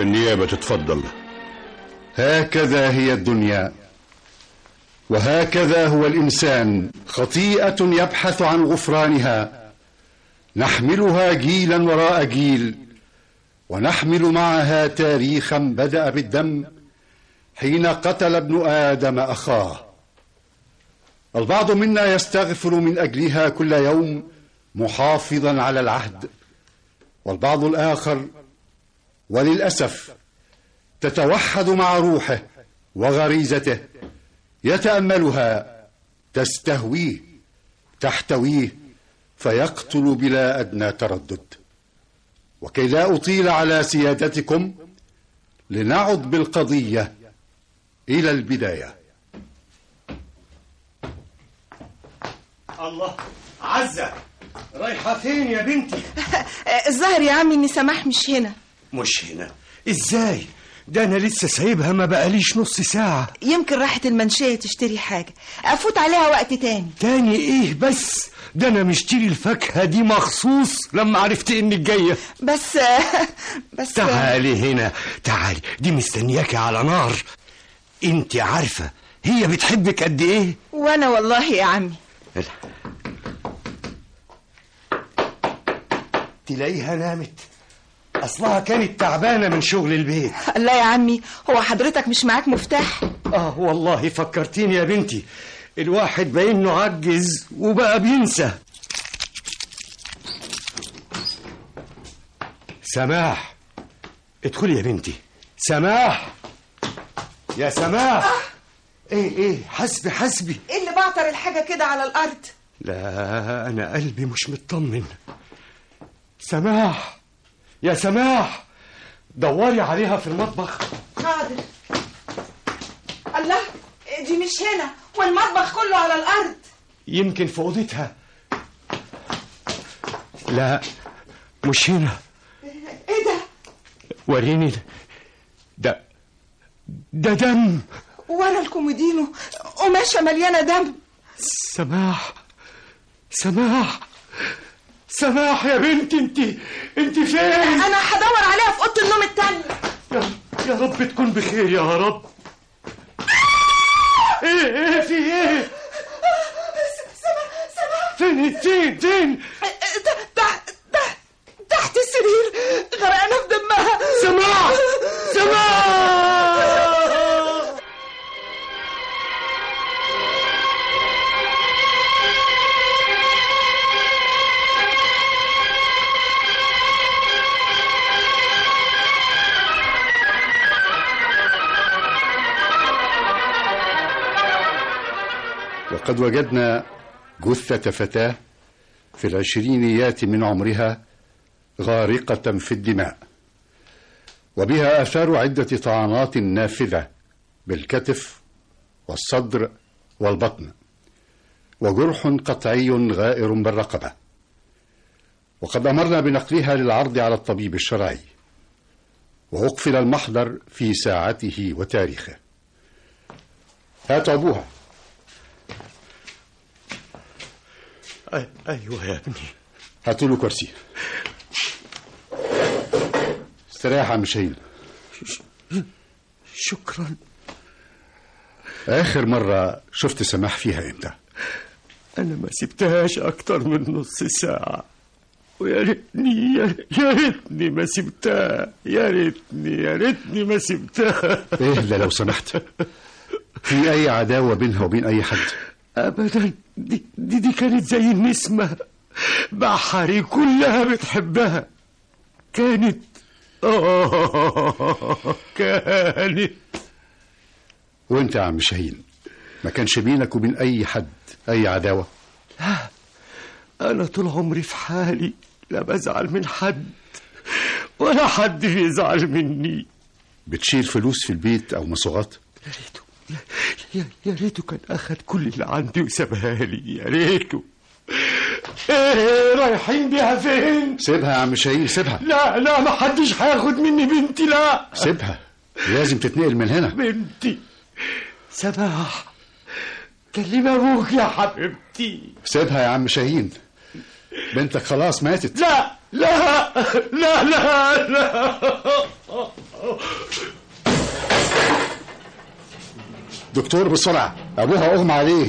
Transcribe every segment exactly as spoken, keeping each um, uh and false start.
النيابة تتفضل. هكذا هي الدنيا، وهكذا هو الإنسان، خطيئة يبحث عن غفرانها، نحملها جيلا وراء جيل، ونحمل معها تاريخا بدأ بالدم حين قتل ابن آدم أخاه. البعض منا يستغفر من أجلها كل يوم محافظا على العهد، والبعض الآخر وللأسف تتوحد مع روحه وغريزته، يتأملها، تستهويه، تحتويه، فيقتل بلا أدنى تردد. وكي لا أطيل على سيادتكم، لنعد بالقضية إلى البداية. الله، عزة رايحة فين يا بنتي؟ الظاهر يا عمي إن سماح مش هنا. مش هنا؟ إزاي؟ ده أنا لسه سايبها ما بقاليش نص ساعة. يمكن راحت المنشية تشتري حاجة، أفوت عليها وقت تاني. تاني إيه بس؟ ده أنا مشتري الفاكهة دي مخصوص لما عرفت إنك جاية. بس بس تعالي هنا، تعالي، دي مستنياكي على نار. انت عارفة هي بتحبك قد إيه؟ وأنا والله يا عمي. تلاقيها نامت، أصلها كانت تعبانة من شغل البيت. لا يا عمي، هو حضرتك مش معاك مفتاح؟ آه والله فكرتيني يا بنتي، الواحد باينه عجز وبقى بينسى. سماح، ادخلي يا بنتي. سماح، يا سماح. آه. ايه ايه حسبي حسبي. ايه اللي بعطر الحاجة كده على الأرض؟ لا أنا قلبي مش مطمن. سماح، يا سماح، دوري عليها في المطبخ. حاضر. الله، دي مش هنا والمطبخ كله على الأرض. يمكن في أوضتها. لا مش هنا. ايه ده؟ وريني. ده ده دم ورا الكومودينو، قماشة مليانة دم. سماح، سماح، سماح يا بنتي، انت انت فين؟ انا هدور عليها في اوضه النوم التانية. يا يا رب تكون بخير يا رب. ايه ايه في ايه؟ سماح، سماح فين فين فين؟ تحت تحت تحت السرير، غرقانة في دمها. سماح، سماح. وقد وجدنا جثة فتاة في العشرينيات من عمرها غارقة في الدماء، وبها آثار عدة طعنات نافذة بالكتف والصدر والبطن، وجرح قطعي غائر بالرقبة. وقد أمرنا بنقلها للعرض على الطبيب الشرعي، وأقفل المحضر في ساعته وتاريخه. هاتوا أبوها. أيوة يا ابني. هاتوا له كرسي. استريح عم شاهين. شكرا. آخر مرة شفت سماح فيها إمتى؟ أنا ما سبتهاش أكتر من نص ساعة، ويا ريتني يا ريتني ما سبتها، يا ريتني يا ريتني ما سبتها. إيه ده لو سمحت؟ في أي عداوة بينها وبين أي حد؟ أبدا، دي, دي دي كانت زي النسمة، بحري كلها بتحبها. كانت آه كانت. وانت يا عم شاهين ما كانش بينك وبين أي حد أي عداوة؟ لا، أنا طول عمري في حالي، لا بزعل من حد ولا حد يزعل مني. بتشيل فلوس في البيت أو مصوغات؟ يا ريته يا, يا ريته كان أخد كل اللي عندي وسابها لي، يا ريته. ايه رايحين بيها فين؟ سيبها يا عم شاهين، سيبها. لا لا، ما حدش هياخد مني بنتي، لا. سيبها، لازم تتنقل من هنا. بنتي سماح، كلمي ابوك يا حبيبتي. سيبها يا عم شاهين، بنتك خلاص ماتت. لا لا لا لا لا. دكتور بسرعة، أبوها أغمى عليه.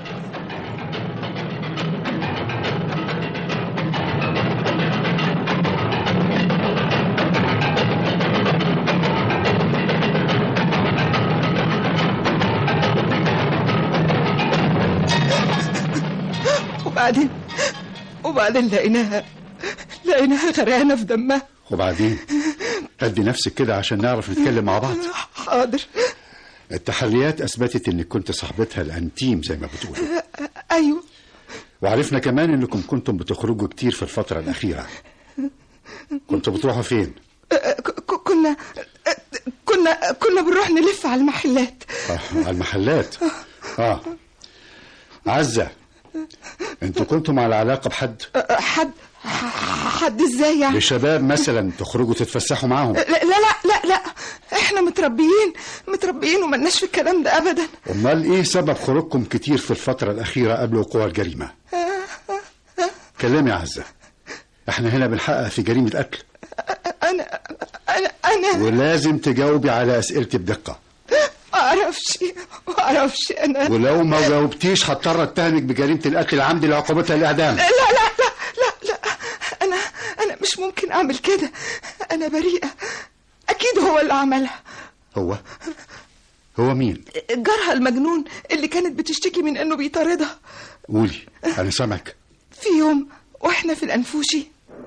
وبعدين وبعدين لقيناها لقيناها غرقانة في دمها. وبعدين هدي نفسك كده عشان نعرف نتكلم مع بعض. حاضر. التحليات أثبتت إنك كنت صاحبتها الأنتيم زي ما بتقول. أيوه. وعرفنا كمان إنكم كنتم بتخرجوا كتير في الفترة الأخيرة. كنتوا بتروحوا فين؟ كنا كنا كنا بنروح نلف على المحلات. آه، على المحلات. آه عزة، انتوا كنتم على علاقة بحد؟ حد حد ازاي يعني؟ بشباب مثلا تخرجوا تتفسحوا معاهم؟ لا لا لا لا, لا. احنا متربيين متربيين وملناش في الكلام ده ابدا. امال ايه سبب خروجكم كتير في الفترة الأخيرة قبل وقوع الجريمة؟ كلمي يا عزة، احنا هنا بنحقق في جريمة قتل. انا انا انا ولازم تجاوبي على أسئلتي بدقة. ما اعرفش ما اعرفش انا. ولو ما جاوبتيش هضطر اتهمك بجريمة القتل العمدي اللي عقوبتها الإعدام. لا لا لا لا لا انا انا مش ممكن اعمل كده. انا بريئة. اكيد هو اللي عملها. هو هو مين؟ جارها المجنون اللي كانت بتشتكي من انه بيطاردها. قولي، انا سامعك. في يوم واحنا في الانفوشي.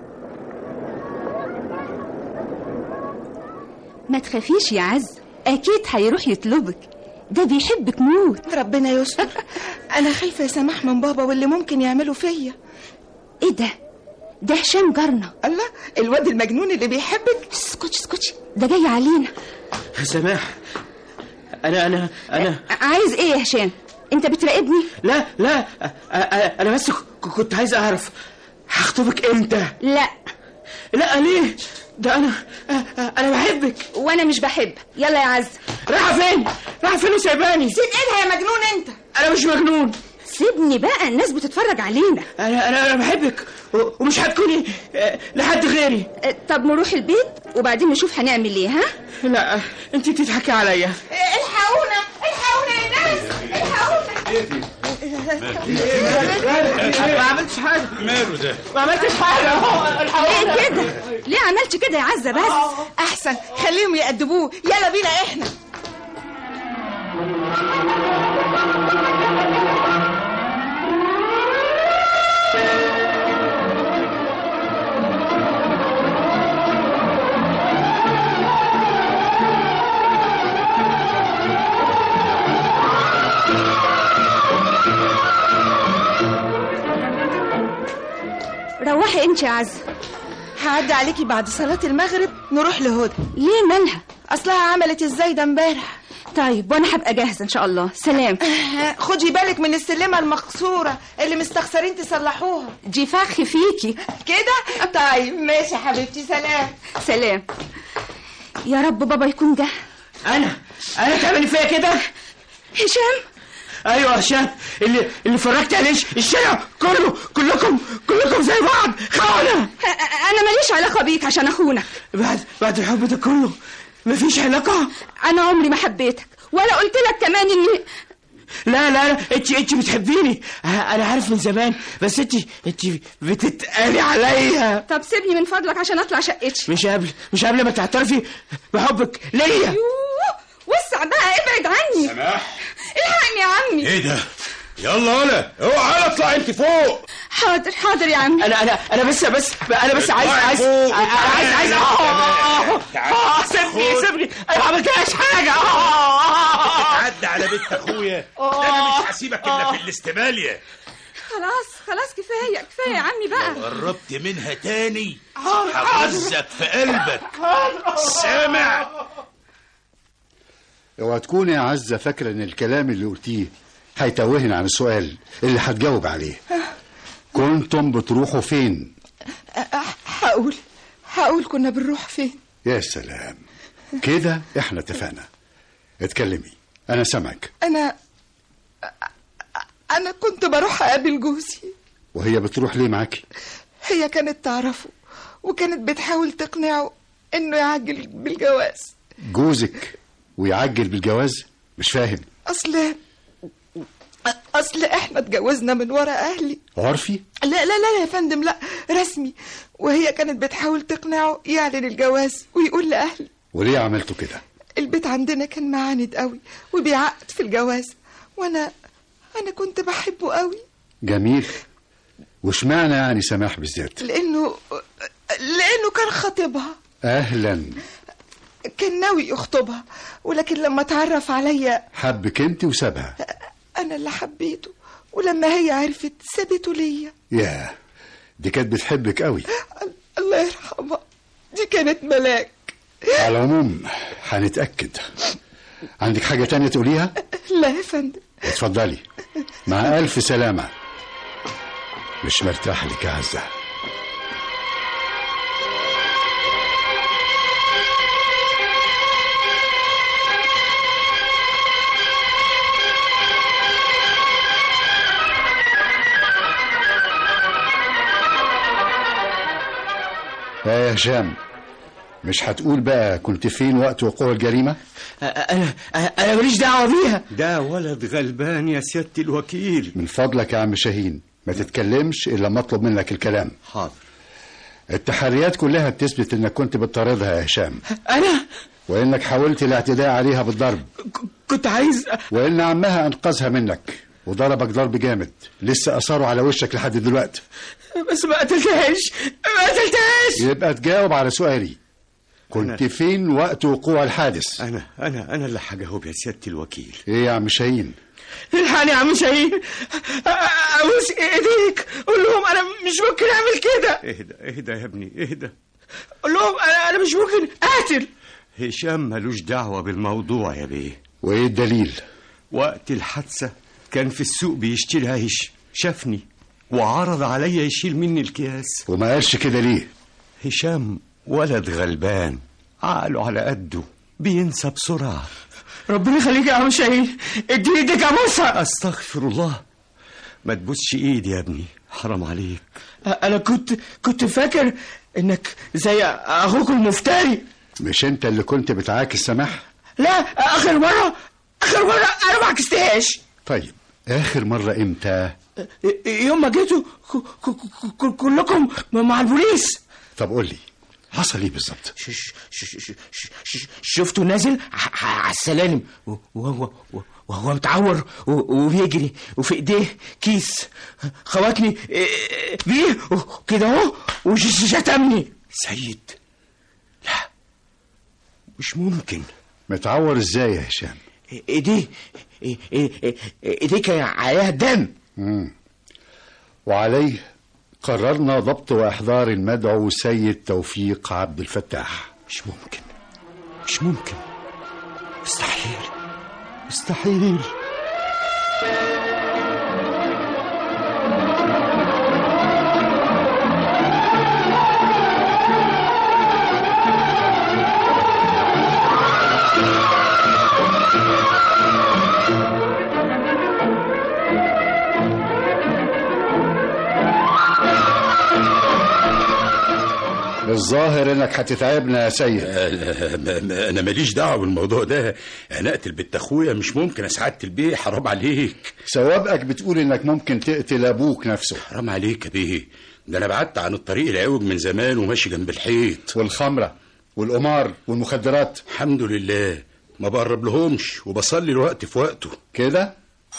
ما تخافيش يا عز، اكيد هيروح يطلبك، ده بيحبك موت. ربنا يستر. انا خايفه يا سماح من بابا واللي ممكن يعمله فيا. ايه ده؟ ده هشام جارنا. الله، الواد المجنون اللي بيحبك. اسكتش اسكتش، ده جاي علينا. سماح، انا انا انا عايز ايه يا هشام؟ انت بتراقبني؟ لا لا، انا بس كنت عايز اعرف هخطبك امتى. لا لا ليه؟ ده انا انا بحبك. وانا مش بحب. يلا يا عز. رايحه فين؟ رايحه فين وسايباني؟ سيب ايدها يا مجنون انت. انا مش مجنون. سيبني بقى، الناس بتتفرج علينا. انا انا انا بحبك ومش هتكوني لحد غيري. طب نروح البيت وبعدين نشوف هنعمل ايه. ها؟ لا انت بتضحكي عليا. الحقونا الحقونا يا ناس، الحقونا. ما عملتش حاجه. ماله ده؟ ما عملتش حاجه. ليه كده؟ ليه عملت كده يا عزة؟ بس احسن خليهم يأدبوه. يلا بينا احنا. روحي انت يا عزة. هعدي عليكي بعد صلاة المغرب نروح لهدى. ليه مالها؟ اصلها عملت ازاي ده امبارح. طيب وانا هبقى جاهزة ان شاء الله. سلام. خدي بالك من السلمة المكسورة اللي مستخسرين تصلحوها. دي فخ فيكي كده. طيب ماشي حبيبتي. سلام. سلام. يا رب بابا يكون جه. انا انا تعملي فيا كده؟ هشام. ايوه هشام اللي اللي فرجت عليه الشارع كله. كلكم كلكم زي بعض خونه. انا ماليش علاقه بيك عشان اخونك. بعد بعد الحب ده كله مفيش علاقه. انا عمري ما حبيتك ولا قلت لك كمان اني. لا لا لا، انت انت بتحبيني، انا عارف من زمان، بس انت انت بتتقالي عليا. طب سيبني من فضلك عشان اطلع شقتي. مش قبل مش قبل ما تعترفي بحبك ليا. يوه وسع بقى، ابعد عني. سماح، الحقني يا عمي. ايه ده؟ يلا ولا اوعى اطلع انت فوق. حاضر حاضر يا عمي. انا انا انا بس بس انا بس عايز عايز عايز عايز اه سيبني سيبني، انا ما عملتلهاش حاجه. تعدي على بنت اخويا، انا مش هسيبك الا في الاستباليه. خلاص خلاص كفايه كفايه يا عمي بقى. لو قربت منها تاني هغزك في قلبك. سامع؟ اوعى تكوني يا عزة فاكرة ان الكلام اللي قلتيه هيتوهنا عن السؤال اللي هتجاوب عليه. كنتم بتروحوا فين؟ هقول هقول كنا بنروح فين. يا سلام، كده احنا اتفقنا. اتكلمي، انا سامعك. انا انا كنت بروح اقابل جوزي. وهي بتروح ليه معاكي؟ هي كانت تعرفه وكانت بتحاول تقنعه إنه يعجل بالجواز. جوزك ويعجل بالجواز؟ مش فاهم. أصل أصل إحنا اتجوزنا من ورا أهلي. عرفي؟ لا لا لا يا فندم، لا رسمي. وهي كانت بتحاول تقنعه يعلن الجواز ويقول لأهلي. وليه عملتوا كده؟ البيت عندنا كان معاند قوي وبيعقد في الجواز، وأنا أنا كنت بحبه قوي. جميل. واشمعنى يعني سماح بالذات؟ لأنه لأنه كان خطيبها. أهلا. كان ناوي يخطبها، ولكن لما اتعرف عليا حبك انت وسابها. أنا اللي حبيته، ولما هي عرفت سابته ليا. ياه، دي كانت بتحبك قوي. الله يرحمها، دي كانت ملاك. على العموم هنتأكد. عندك حاجة تانية تقوليها؟ لا يا فندم. اتفضلي، مع ألف سلامة. مش مرتاح لك يا عزة. يا هشام، مش هتقول بقى كنت فين وقت وقوع الجريمة؟ أنا أنا ماليش دعوة بيها. ده ولد غلبان يا سيادة الوكيل. من فضلك يا عم شاهين ما تتكلمش إلا ما أطلب منك الكلام. حاضر. التحريات كلها بتثبت إنك كنت بتطاردها يا هشام. أنا؟ وإنك حاولت الاعتداء عليها بالضرب. كنت عايز. وإن عمها أنقذها منك وضربك ضرب جامد لسه أثاره على وشك لحد دلوقتي. بس ما قتلتهاش، ما قتلتهاش. يبقى تجاوب على سؤالي، كنت أنا... فين وقت وقوع الحادث؟ أنا أنا أنا اللي هجاوب يا سيادة الوكيل. إيه يا عم شاهين؟ الحقني يا عم شاهين، أبوس إيديك، قول لهم أنا مش ممكن أعمل كده. اهدى اهدى يا ابني، اهدى. قول لهم أنا أنا مش ممكن أقتل. هشام ملوش دعوة بالموضوع يا بيه. وإيه الدليل؟ وقت الحادثة كان في السوق بيشتري عيش، شافني وعرض عليا يشيل مني الكياس. وما قالش كده ليه؟ هشام ولد غلبان، عقله على قده، بينسى بسرعة. ربنا يخليك يا عم شاهين، اديني ايدك ابوسها. استغفر الله، ما تبوسش ايدي يا ابني، حرام عليك. انا كنت كنت فاكر انك زي اخوك المفتري. مش انت اللي كنت بتعاكس سماح؟ لا، اخر مرة اخر مرة انا ما عكستهاش. طيب اخر مرة امتى؟ يوم ما جيتوا كلكم مع البوليس. طب قول لي حصل ايه بالظبط؟ شفته نازل على السلالم وهو وهو متعور وبيجري وفي ايديه كيس، خواتني بيه كده اهو وشتمني. سيد، لا مش ممكن. متعور ازاي يا هشام؟ ايديه ايديه كان عليها دم. امم وعليه قررنا ضبط واحضار المدعو سيد توفيق عبد الفتاح. مش ممكن مش ممكن، مستحيل مستحيل. الظاهر انك هتتعبنا يا سيد. انا ماليش دعوه بالموضوع ده، انا اقتل بنت اخويا مش ممكن يا سعاده البيه، حرام عليك. سوابقك بتقول انك ممكن تقتل ابوك نفسه. حرام عليك يا بيه، ده انا بعدت عن الطريق العوج من زمان وماشي جنب الحيط. والخمره والقمار والمخدرات الحمد لله ما بقرب لهمش وبصلي الوقت في وقته كده.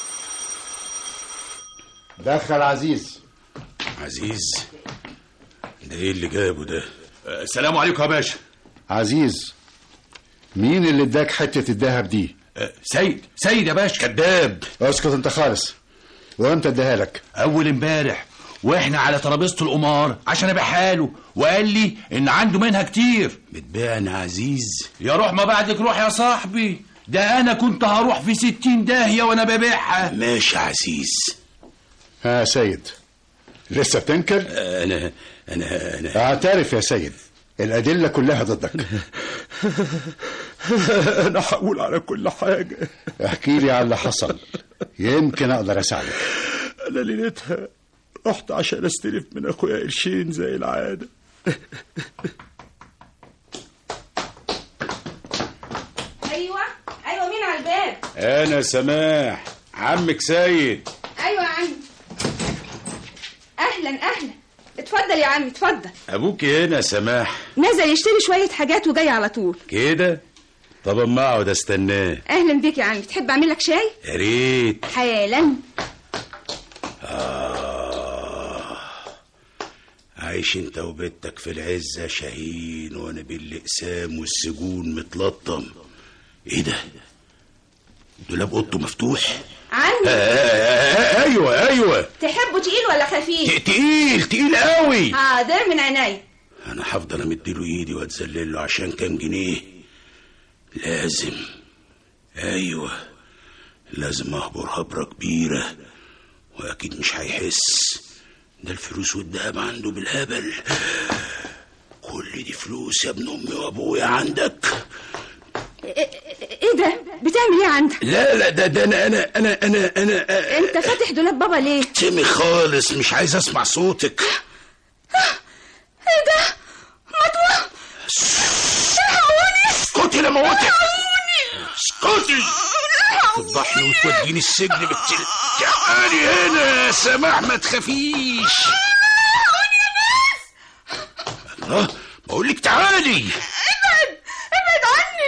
دخل عزيز. عزيز ده ايه اللي جابه ده؟ السلام عليكم يا باشا. عزيز، مين اللي اداك حته الذهب دي؟ أه سيد سيد يا باشا. كذاب. اسكت انت خالص. وامتى اداها لك؟ اول امبارح واحنا على ترابيزه القمار عشان ابيعها له، وقال لي ان عنده منها كتير. بتبيعني يا عزيز؟ يا روح ما بعدك روح يا صاحبي، ده انا كنت هروح في ستين داهيه وانا ببيعها. ماشي يا عزيز. ها يا سيد، لسه بتنكر؟ انا انا انا اعترف يا سيد، الادله كلها ضدك. انا هقول على كل حاجه. احكي لي على اللي حصل، يمكن اقدر اساعدك. انا ليلتها رحت عشان استلف من اخويا قرشين زي العاده. انا سماح عمك سيد. ايوه يا عم. اهلا اهلا، اتفضل يا عم اتفضل. ابوك هنا سماح؟ نزل يشتري شويه حاجات وجاي على طول كده. طب اما اقعد استناه. اهلا بيك يا عم، تحب اعمل لك شاي؟ يا ريت. حالا. آه. عايش انت وبنتك في العزه شاهين، وانا بالاقسام والسجون متلطم. ايه ده؟ دولاب اوضته مفتوح. عندي. آه ايوه ايوه. تحبه تقيل ولا خفيف؟ تقيل تقيل قوي. حاضر من عينيا. انا هفضل امدله ايدي واتذلله عشان كام جنيه؟ لازم. ايوه لازم اهبر هبره كبيره، واكيد مش هيحس. ده الفلوس والدهب عنده بالهبل. كل دي فلوس يا ابن امي وابويا عندك. ايه ده؟ بتعمل ايه عندك؟ لا لا ده ده انا انا انا انا انا انت فاتح دولاب بابا ليه؟ تمي خالص، مش عايز اسمع صوتك. ايه ده؟ مطوه. الحقوني. اسكتي لا موتك. اسكتي. تفضحني وتوديني السجن بالتل. تعالي هنا يا سماح ما تخافيش. الله بقول لك تعالي. ابعد ابعد عني.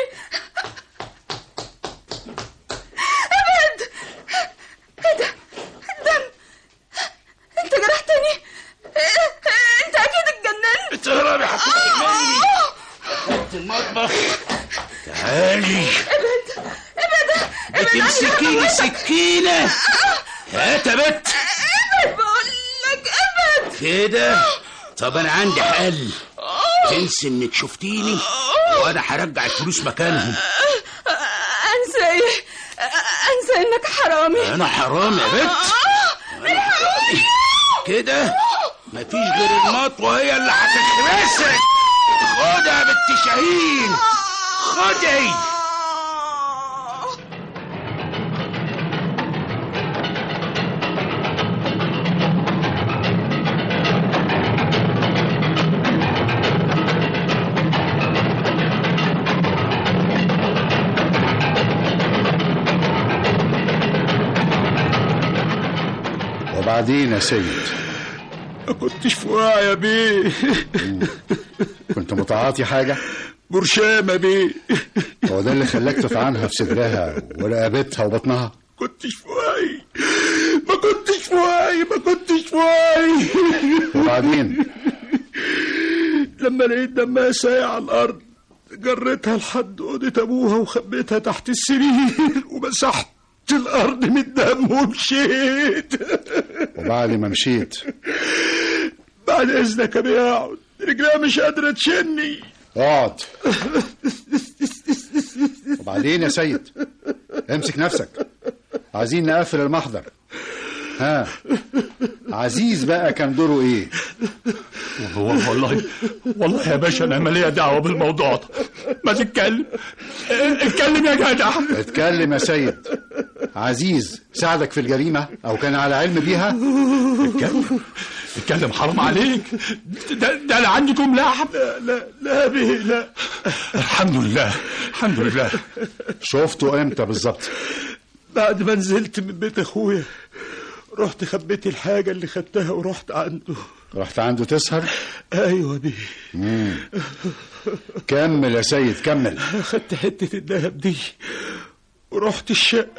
ابعد. ايه ده؟ الدم. انت جرحتني. انت اكيد اتجننت. تهربي هتتجنني. خدت المطبخ. تعالي. ابعد ابعد. بتمسكيني سكينة. هات يا بت. ابعد بقول لك ابعد. كده. طب انا عندي حل. تنسي انك شفتيني وانا هرجع الفلوس مكانهم. انسى ايه؟ انسى انك حرامي. انا حرامي يا بت؟ كده مفيش غير المطوه هي اللي هتتمسك. خدها يا بنت شاهين، خدي. وبعدين يا سيد؟ ما كنتش في وعي يا بيه. كنت متعاطي حاجة؟ برشامة بيه. هو ده اللي خلاك تطعنها في صدرها ورقبتها وبطنها؟ كنتش في وعي، ما كنتش في وعي، ما كنتش في وعي. وبعدين؟ لما لقيت دمها سايع على الأرض جريتها لحد أوضة أبوها وخبيتها تحت السرير ومسحت الأرض من الدم ومشيت. وبعد ما مشيت؟ بعد إذنك يا بيه أقعد، رجلها مش قادرة تشني. اقعد. وبعدين يا سيد؟ امسك نفسك، عايزين نقفل المحضر. ها عزيز بقى كان دوره ايه؟ والله والله يا باشا انا مالية دعوة بالموضوع ده. ما تتكلم، اتكلم يا جدع. اتكلم يا سيد. عزيز ساعدك في الجريمة او كان على علم بيها؟ اتكلم اتكلم، حرام عليك. ده, ده انا عندكم لحم. لا لا لا بيه لا. الحمد لله الحمد لله. شفته امتى بالظبط؟ بعد ما نزلت من بيت اخويا رحت خبيت الحاجة اللي خدتها ورحت عنده. رحت عنده تسهر؟ ايوه بيه. مم. كمل يا سيد كمل. خدت حتة الذهب دي ورحت الشقة.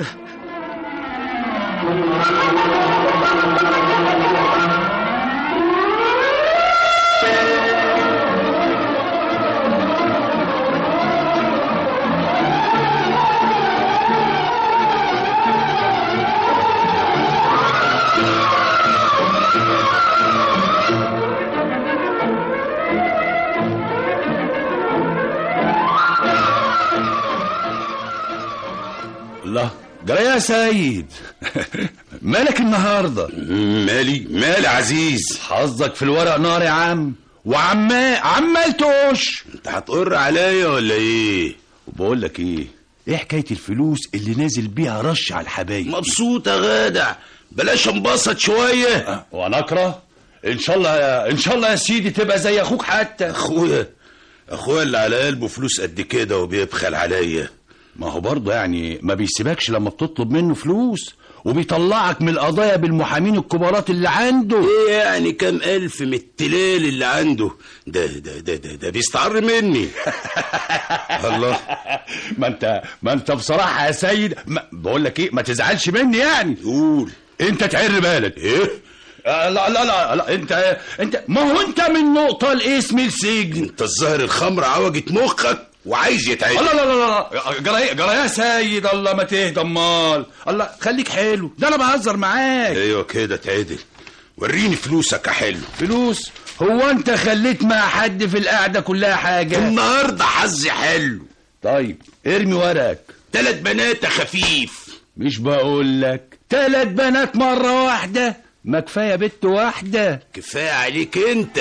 الله جرى يا سيد. مالك النهارده؟ مالي مالي عزيز. حظك في الورق نار يا عم، وعمال عمال توش. انت هتقر عليا ولا ايه؟ وبقول لك ايه، ايه حكايه الفلوس اللي نازل بيها رش على الحبايب؟ مبسوط يا غادع، بلاش انبسط شويه. أه وانا اكره؟ ان شاء الله يا ان شاء الله يا سيدي تبقى زي اخوك. حتى اخويا اخويا اللي على قلبه فلوس قد كده وبيبخل عليا، ما هو برضه يعني ما بيسيبكش لما بتطلب منه فلوس، وبيطلعك من القضايا بالمحامين الكبارات اللي عنده. ايه يعني كام الف من التلال اللي عنده ده ده ده ده, ده بيستعر مني. الله. ما انت ما انت بصراحه يا سيد، بقول لك ايه، ما تزعلش مني يعني. قول. انت تعر بالك ايه؟ آه لا لا لا لا انت انت ما هو انت من نقطه لاسم السجن. انت الظاهر الخمر عوجت مخك وعايز يتعدل. الله لا لا لا جرى جرى يا سيد، الله ما تهدى امال. الله خليك حلو، ده انا بهزر معاك. ايوه كده تعدل، وريني فلوسك يا حلو. فلوس؟ هو انت خليت مع حد في القعده كلها حاجه؟ النهارده حظي حلو. طيب ارمي ورقك. تلات بنات يا خفيف. مش بقول لك تلات بنات مره واحده؟ ما كفايه بنت واحده. كفايه عليك انت.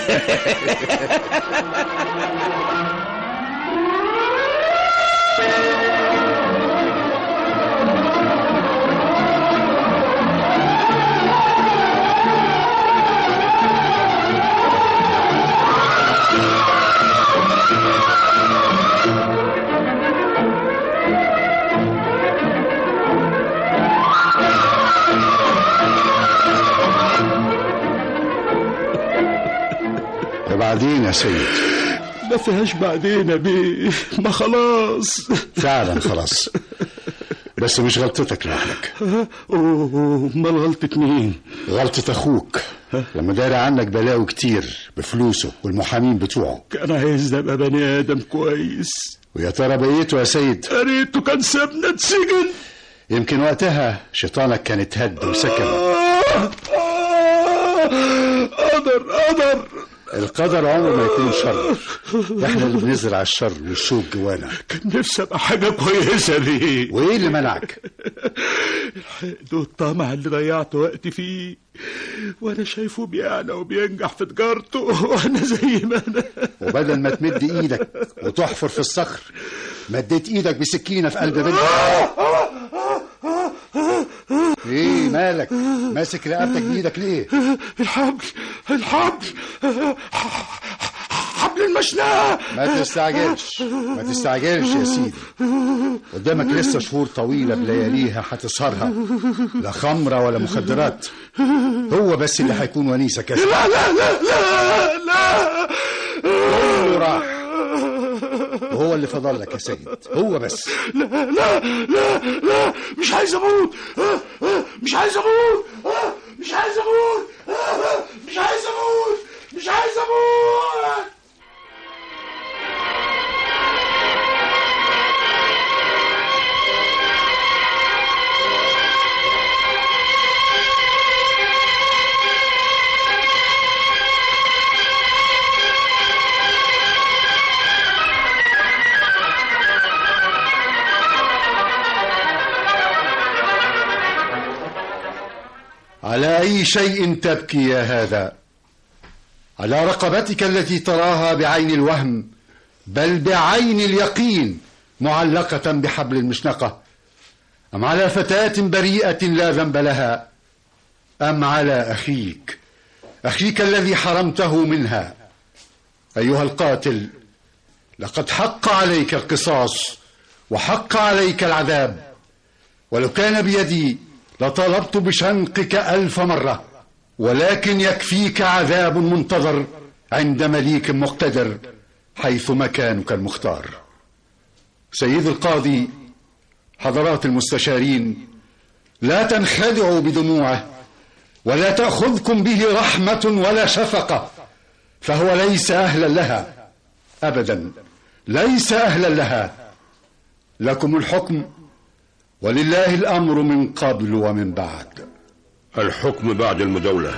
بعدين يا سيد. ما فيهاش بعدين يا بيه، ما خلاص. فعلا خلاص، بس مش غلطتك لوحدك. اوه، امال غلطة مين؟ غلطة اخوك لما دار عنك بلاوي كتير بفلوسه والمحامين بتوعه. كان عايز ابقى بني ادم كويس. ويا ترى بقيته يا سيد؟ يا ريته كان سابنا اتسجن. يمكن وقتها شيطانك كان اتهد وسكن. قدر قدر القدر عمره ما يكون شر، احنا اللي بنزرع الشر والشوك جوانا. كان نفسي ابقى حاجه كويسه بيه. وايه اللي منعك؟ الحقد والطمع اللي ضيعت وقتي فيه، وانا شايفه بيعلى وبينجح في تجارته وانا زي ما انا. وبدل ما تمد ايدك وتحفر في الصخر، مديت ايدك بسكينه في قلب بنتك. ايه مالك ماسك رقبتك بايدك ليه؟ الحبل الحبل حبل المشنقة. ما تستعجلش ما تستعجلش يا سيدي، قدامك لسه شهور طويلة بلياليها هتسهرها، لا خمرة ولا مخدرات. هو بس اللي هيكون ونيسك يا سيدي. لا لا لا لا لا كله راح وهو اللي فضل لك يا سيد، هو بس. لا لا لا لا مش عايز اموت، مش عايز اموت، مش عايز اموت، مش عايز اموت، مش عايز اموت. على أي شيء تبكي يا هذا؟ على رقبتك التي تراها بعين الوهم بل بعين اليقين معلقة بحبل المشنقة، أم على فتاة بريئة لا ذنب لها، أم على أخيك أخيك الذي حرمته منها؟ أيها القاتل، لقد حق عليك القصاص وحق عليك العذاب، ولو كان بيدي لطلبت بشنقك ألف مرة، ولكن يكفيك عذاب منتظر عند مليك مقتدر حيث مكانك المختار. سيد القاضي، حضرات المستشارين، لا تنخدعوا بدموعه ولا تأخذكم به رحمة ولا شفقة، فهو ليس أهلا لها أبدا، ليس أهلا لها. لكم الحكم ولله الأمر من قبل ومن بعد. الحكم بعد المداولة.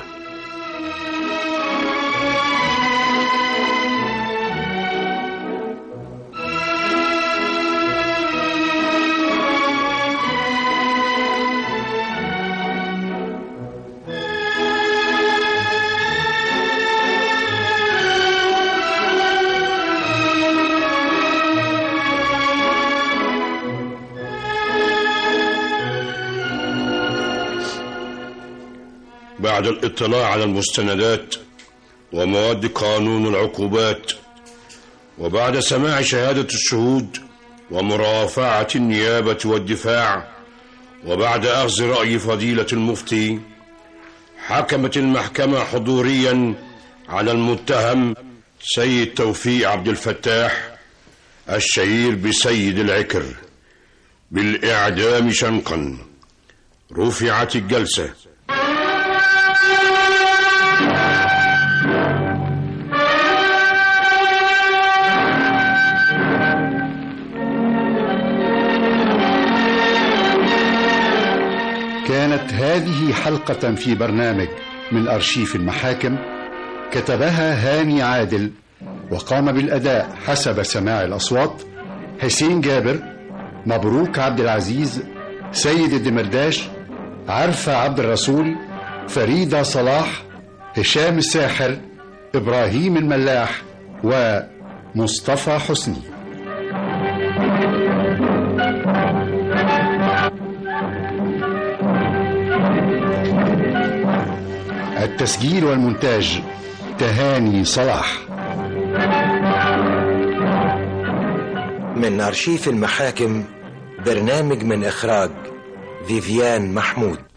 بعد الاطلاع على المستندات ومواد قانون العقوبات، وبعد سماع شهادة الشهود ومرافعة النيابة والدفاع، وبعد أخذ رأي فضيلة المفتي، حكمت المحكمة حضوريا على المتهم سيد توفيق عبد الفتاح الشهير بسيد العكر بالإعدام شنقا. رفعت الجلسة. كانت هذه حلقة في برنامج من أرشيف المحاكم، كتبها هاني عادل، وقام بالأداء حسب سماع الأصوات حسين جابر، مبروك عبد العزيز، سيد الدمرداش، عرفة عبد الرسول، فريدة صلاح، هشام الساحر، إبراهيم الملاح، ومصطفى حسني. التسجيل والمونتاج تهاني صلاح. من أرشيف المحاكم، برنامج من إخراج فيفيان محمود.